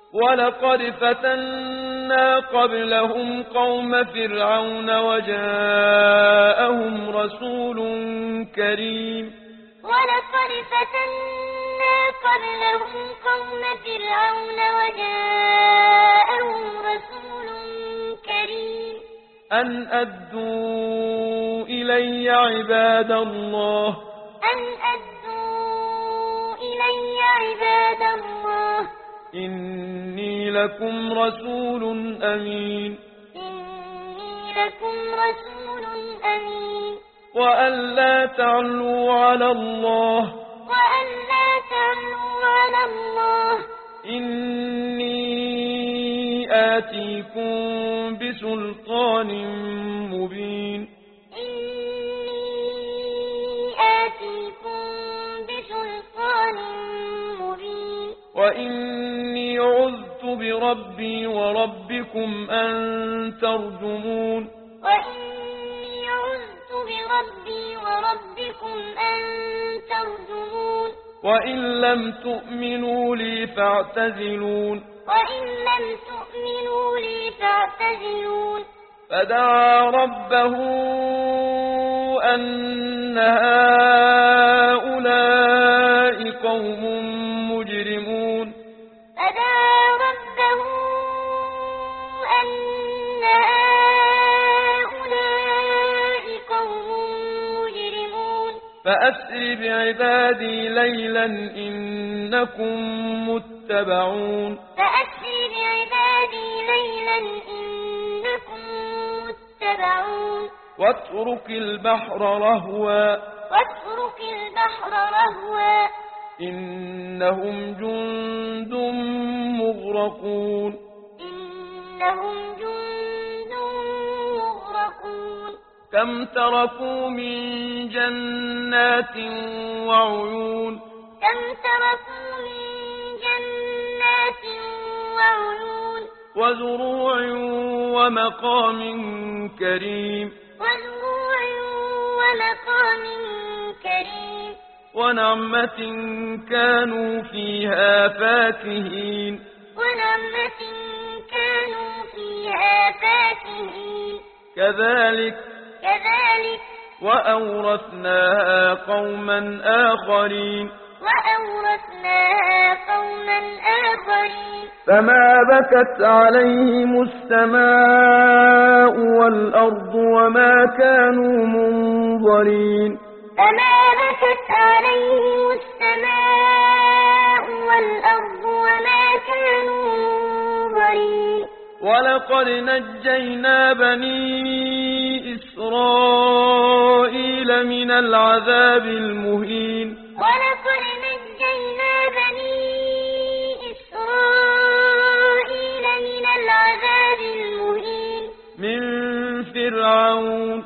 ولقد فتنا قبلهم قوم فرعون وجاءهم رسول كريم ولقد فتنا قبلهم قوم فرعون وجاءهم رسول كريم أن أدوا إلي عباد الله أن أدوا إلي عباد الله إني لكم رسول أمين إني لكم رسول أمين وأن لا تعلوا على الله وأن لا تعلوا على الله إني آتيكم بسلطان مبين إني آتيكم بسلطان مبين وإني عذت بربي وربكم أن ترجمون وإني عذت بربي وربكم أن ترجمون وإن لم تؤمنوا لي فاعتزلون وإن لم تؤمنوا لي فاعتزلون فدعا ربه أن هؤلاء قوم مجرمون فدعا ربه أن هؤلاء قوم مجرمون فأسر بعبادي ليلا إنكم متبعون فأسر بعبادي ليلا إنكم متبعون واترك البحر رهوا واترك البحر رهوا إنهم جند مغرقون إنهم جند مغرقون كم تركوا من جنات وعيون كم تركوا من جنات وعيون وزروع ومقام كريم وزروع ومقام كريم ونعمة كانوا فيها فاكهين ونعمة كانوا فيها فاكهين كذلك وأورثناها قوما آخرين وأورثناها قوما آخرين فما بكت عليهم السماء والأرض وما كانوا منظرين فما بكت عليهم السماء والأرض وما كانوا منظرين ولقد نجينا بني إسرائيل من العذاب المهين ولقد نجينا بني إسرائيل من العذاب المهين من فرعون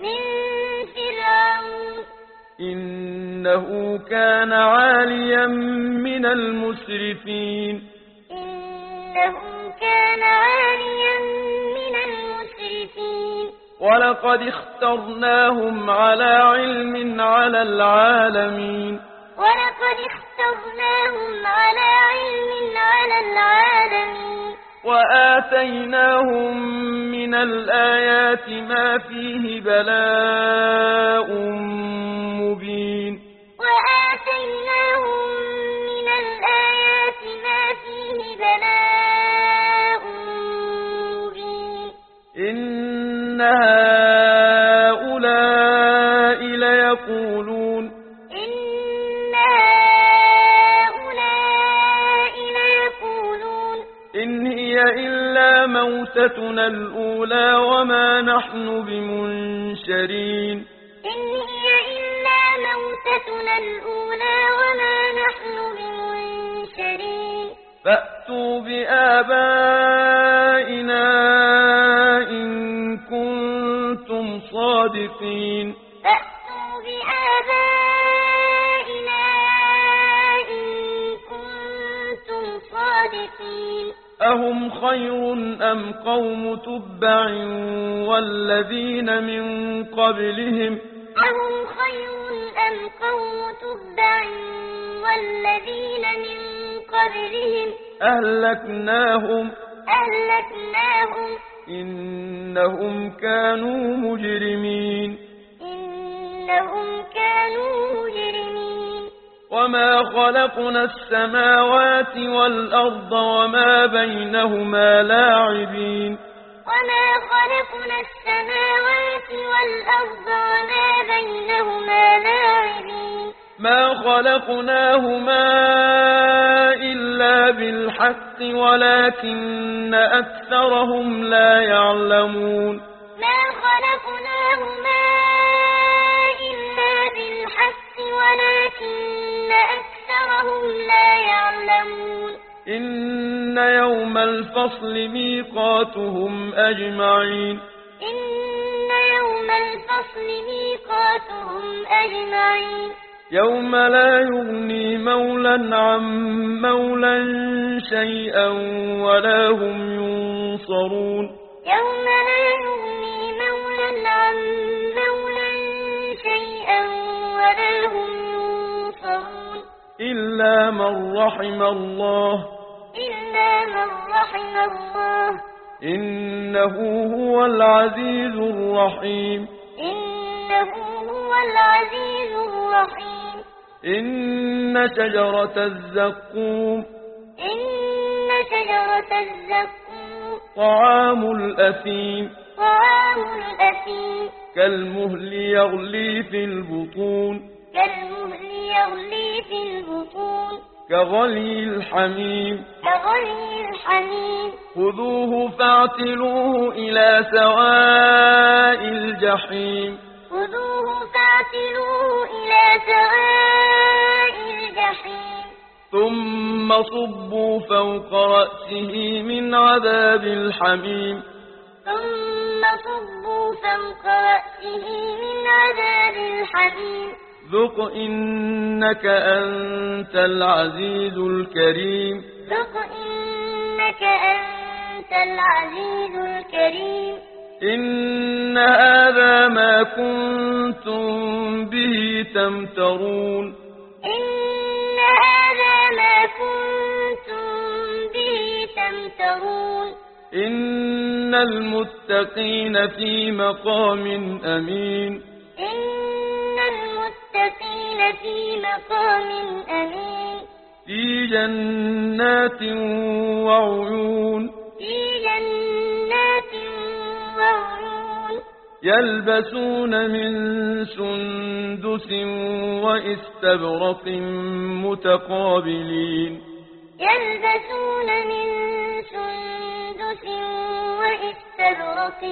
إنه كان عاليا من المسرفين إنه كان عاليا من المسرفين ولقد اخترناهم على علم على العالمين ولقد اخترناهم على علم على العالمين وآتيناهم من الآيات ما فيه بلاء مبين وآتيناهم من الآيات ما فيه بلاء مبين إن هؤلاء ليقولون إن هؤلاء ليقولون إن هي إلا موتتنا الأولى وما نحن بمنشرين إن هي إلا موتتنا الأولى وما نحن بمنشرين فأتوا بآبائنا إن كنتم صادقين فأتوا بآبائنا إن كنتم صادقين أهم خير أم قوم تبع والذين من قبلهم أهم خير أم قوم تبع والذين من قبلهم أهلكناهم أهلكناهم إنهم كانوا مجرمين إنهم كانوا مجرمين وما خلقنا السماوات والأرض وما بينهما لاعبين وما خلقنا السماوات والأرض وما بينهما لاعبين ما خلقناهما إلا بالحق ولكن أكثرهم لا يعلمون ما خلقناهما إلا بالحق ولكن أكثرهم لا يعلمون إن يوم الفصل ميقاتهم أجمعين إن يوم الفصل ميقاتهم أجمعين يوم لا يغني مولا عن مولا شيئا ولا هم ينصرون يوم لا يغني مولا عن مولا شيئا ولا هم ينصرون إلا من رحم الله إلا من رحم الله إنه هو العزيز الرحيم إنه هو العزيز الرحيم إن شجرة الزقوم إن شجرة الزقوم طعام الأثيم طعام الأثيم كالمهل يغلي في البطون كالمهل يغلي في البطون كغلي الحميم كغلي الحميم خذوه فاعتلوه إلى سواء الجحيم خذوه فاعتلوه إلى سواء الجحيم ثم صبوا فوق رأسه من عذاب الحميم ثم صبوا فوق رأسه من عذاب الحميم ذق إنك أنت العزيز الكريم ذق إنك أنت العزيز الكريم إن هذا ما كنتم به تمترون إن هذا ما كنتم به تمترون إن المتقين في مقام أمين إن المتقين في مقام أمين في جنات وعيون في جنات وعيون يلبسون من سندس وإستبرق متقابلين يلبسون من سندس وإستبرق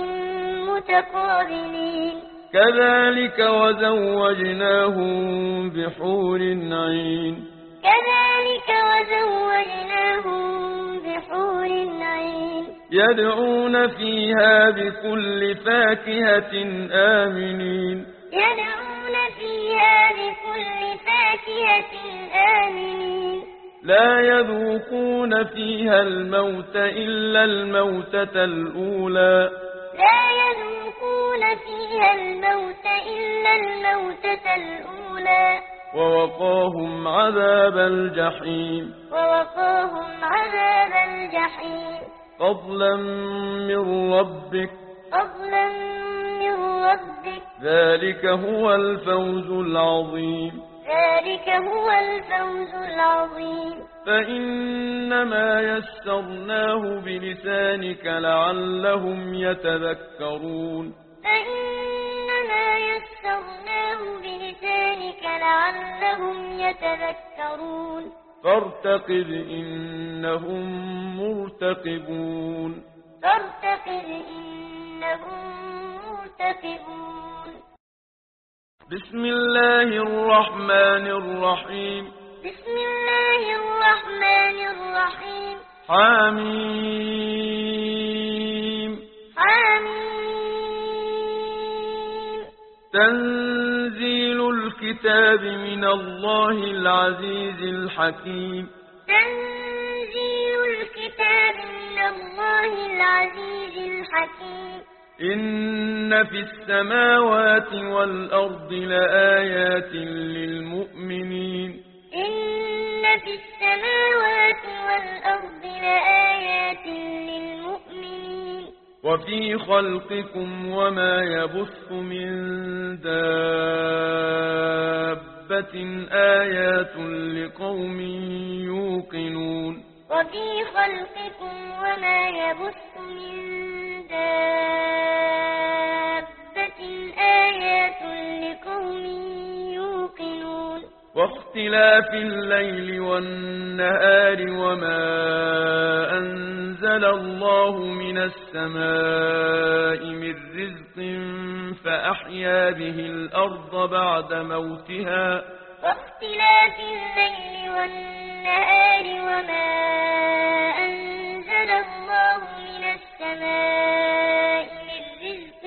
متقابلين كذلك وزوجناهم بحور عين كذلك وزوجناهم بحور عين يدعون فيها بكل فاكهة آمنين يدعون فيها بكل فاكهة آمنين لا يذوقون فيها الموت إلا الموتة الأولى لا يذوقون فيها الموت إلا الموتة الأولى ووقاهم عذاب الجحيم ووقاهم عذاب الجحيم فضلا من ربك فضلا من ربك ذلك هو الفوز العظيم ذلك هو الفوز العظيم فإنما يسرناه بلسانك لعلهم يتذكرون فإنما يسرناه بلسانك لعلهم يتذكرون فارتقب إنهم مرتقبون فارتقب إنهم مرتقبون بسم الله الرحمن الرحيم بسم الله الرحمن الرحيم حميم حميم تنزيل الكتاب من الله العزيز الحكيم تنزيل الكتاب من الله العزيز الحكيم إن في السماوات والأرض لآيات للمؤمنين إن في السماوات والأرض لآيات للمؤمنين وفي خلقكم وما يبث من دابة آيات لقوم يوقنون وفي خلقكم وما يبث من دابة آيات لقوم يوقنون واختلاف الليل والنهار وما أنزل الله من السماء من رزق فأحيا به الأرض بعد موتها واختلاف الليل والنهار وما أنزل الله من السماء من رزق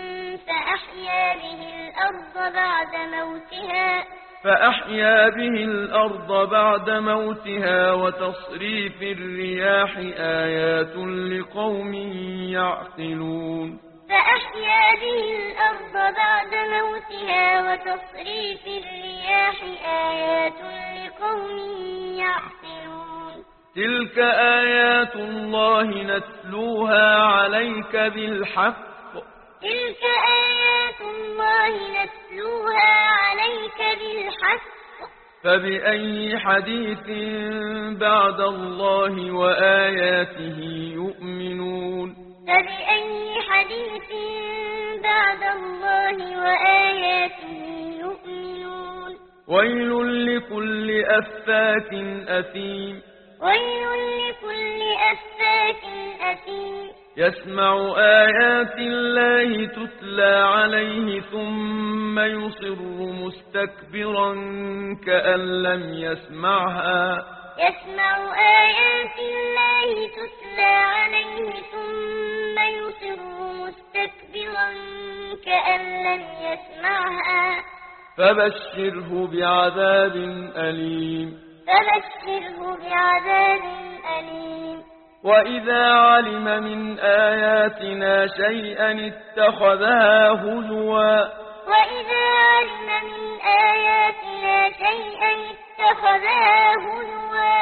فأحيا به الأرض بعد موتها وتصريف الرياح آيات لقوم يعقلون فأحيا به الأرض بعد موتها وتصريف الرياح آيات لقوم يعقلون تلك آيات الله نتلوها عليك بالحق تلك آيات الله نتلوها عليك بالحق فبأي حديث بعد الله وآياته يؤمنون فبأي حديث بعد الله وآياته يؤمنون ويل لكل أفاك أثيم ويل لكل أفاك أثيم يسمع آيات الله تتلى عليه ثم يصر مستكبرا كأن لم يسمعها يسمع آيات الله تتلى عليه ثم يصر مستكبرا كأن لم يسمعها فبشره بعذاب أليم فبشره بعذاب أليم وإذا علم من آياتنا شيئا اتخذها هزوا وإذا علم من آياتنا شيئا اتخذها هزوا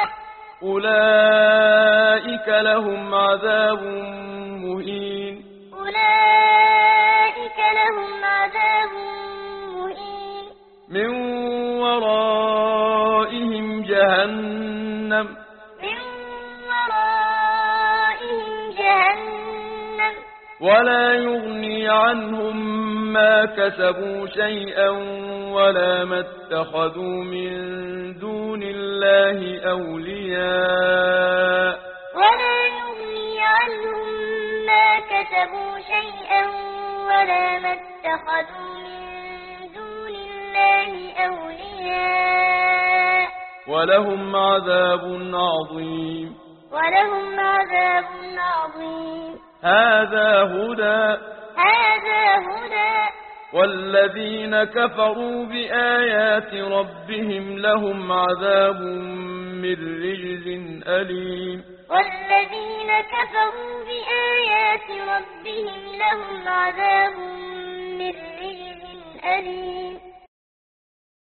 أولئك لهم عذاب مهين أولئك لهم عذاب مهين من ورائهم جهنم من ورائهم جهنم ولا يغني عنهم ما كسبوا شيئا ولا ما اتخذوا من دون الله أولياء ولا يغني عنهم ما كسبوا شيئا ولا ما اتخذوا من دون الله أولياء ولهم عذاب عظيم ولهم عذاب عظيم هذا هدى والذين كفروا بآيات ربهم لهم عذاب من رجز أليم والذين كفروا بآيات ربهم لهم عذاب من رجز أليم